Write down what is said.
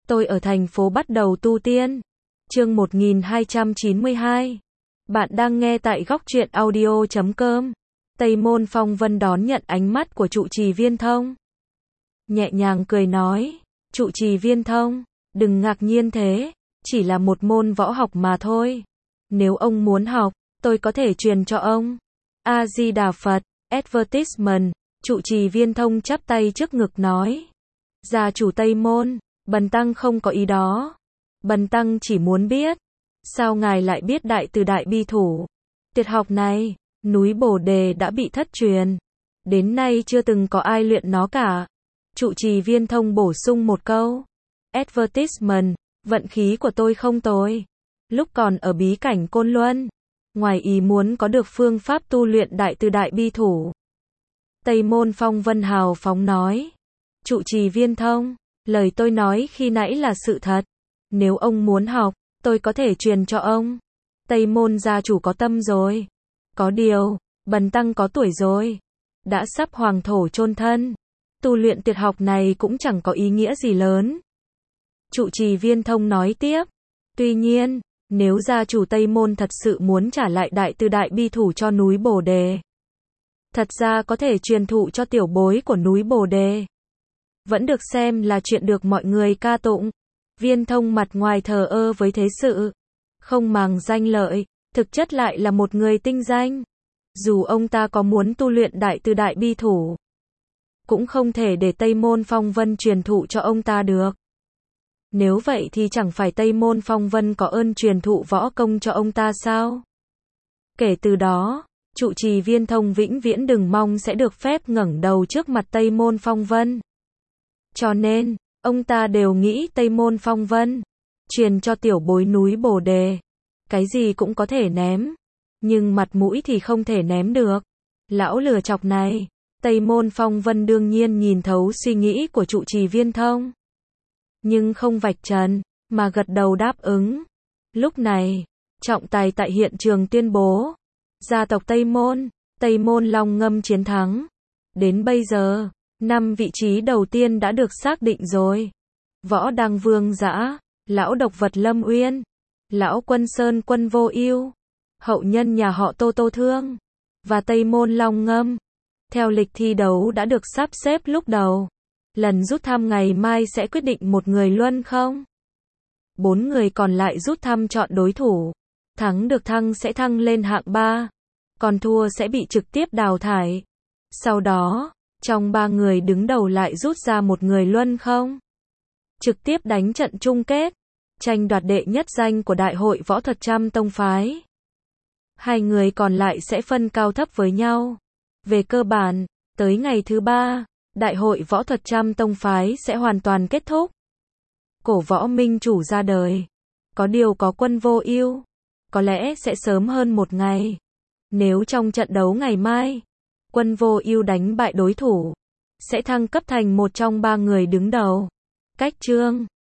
Tôi ở thành phố bắt đầu tu tiên. Chương 1292. Bạn đang nghe tại góc truyện audio.com. Tây Môn Phong Vân đón nhận ánh mắt của trụ trì Viên Thông. Nhẹ nhàng cười nói, trụ trì Viên Thông, đừng ngạc nhiên thế, chỉ là một môn võ học mà thôi. Nếu ông muốn học, tôi có thể truyền cho ông. A-di-đà Phật, advertisement, trụ trì Viên Thông chắp tay trước ngực nói. Gia chủ Tây Môn, Bần Tăng không có ý đó. Bần Tăng chỉ muốn biết, sao ngài lại biết đại từ đại bi thủ? Tuyệt học này, núi Bồ Đề đã bị thất truyền. Đến nay chưa từng có ai luyện nó cả. Trụ trì Viên Thông bổ sung một câu. Advertisement, vận khí của tôi không tồi. Lúc còn ở bí cảnh Côn Luân, ngoài ý muốn có được phương pháp tu luyện đại từ đại bi thủ. Tây Môn Phong Vân hào phóng nói. Trụ trì Viên Thông, lời tôi nói khi nãy là sự thật. Nếu ông muốn học, tôi có thể truyền cho ông. Tây Môn gia chủ có tâm rồi. Có điều, Bần Tăng có tuổi rồi. Đã sắp hoàng thổ chôn thân. Tu luyện tuyệt học này cũng chẳng có ý nghĩa gì lớn. Trụ trì Viên Thông nói tiếp. Tuy nhiên, nếu gia chủ Tây Môn thật sự muốn trả lại đại từ đại bi thủ cho núi Bồ Đề, thật ra có thể truyền thụ cho tiểu bối của núi Bồ Đề. Vẫn được xem là chuyện được mọi người ca tụng. Viên Thông mặt ngoài thờ ơ với thế sự, không màng danh lợi, thực chất lại là một người tinh danh. Dù ông ta có muốn tu luyện đại từ đại bi thủ, cũng không thể để Tây Môn Phong Vân truyền thụ cho ông ta được. Nếu vậy thì chẳng phải Tây Môn Phong Vân có ơn truyền thụ võ công cho ông ta sao? Kể từ đó, trụ trì Viên Thông vĩnh viễn đừng mong sẽ được phép ngẩng đầu trước mặt Tây Môn Phong Vân. Cho nên, ông ta đều nghĩ Tây Môn Phong Vân truyền cho tiểu bối núi Bồ Đề, cái gì cũng có thể ném, nhưng mặt mũi thì không thể ném được. Lão lừa chọc này, Tây Môn Phong Vân đương nhiên nhìn thấu suy nghĩ của trụ trì Viên Thông, nhưng không vạch trần, mà gật đầu đáp ứng. Lúc này, trọng tài tại hiện trường tuyên bố, gia tộc Tây Môn Long Ngâm chiến thắng. Đến bây giờ, 5 vị trí đầu tiên đã được xác định rồi. Võ Đăng Vương Dã, Lão Độc Vật Lâm Uyên, Lão Quân Sơn Quân Vô Ưu, hậu nhân nhà họ Tô Thương, và Tây Môn Long Ngâm. Theo lịch thi đấu đã được sắp xếp lúc đầu, lần rút thăm ngày mai sẽ quyết định một người luân không. 4 người còn lại rút thăm chọn đối thủ. Thắng được thăng sẽ thăng lên hạng 3, còn thua sẽ bị trực tiếp đào thải. Sau đó, trong 3 người đứng đầu lại rút ra một người luân không, trực tiếp đánh trận chung kết, tranh đoạt đệ nhất danh của Đại hội Võ Thuật Trăm Tông Phái. 2 người còn lại sẽ phân cao thấp với nhau. Về cơ bản, tới ngày thứ 3, Đại hội Võ Thuật Trăm Tông Phái sẽ hoàn toàn kết thúc. Cổ võ minh chủ ra đời. Có điều có Quân Vô Ưu, có lẽ sẽ sớm hơn một ngày. Nếu trong trận đấu ngày mai, Quân Vô Ưu đánh bại đối thủ, sẽ thăng cấp thành một trong 3 người đứng đầu. Cách chương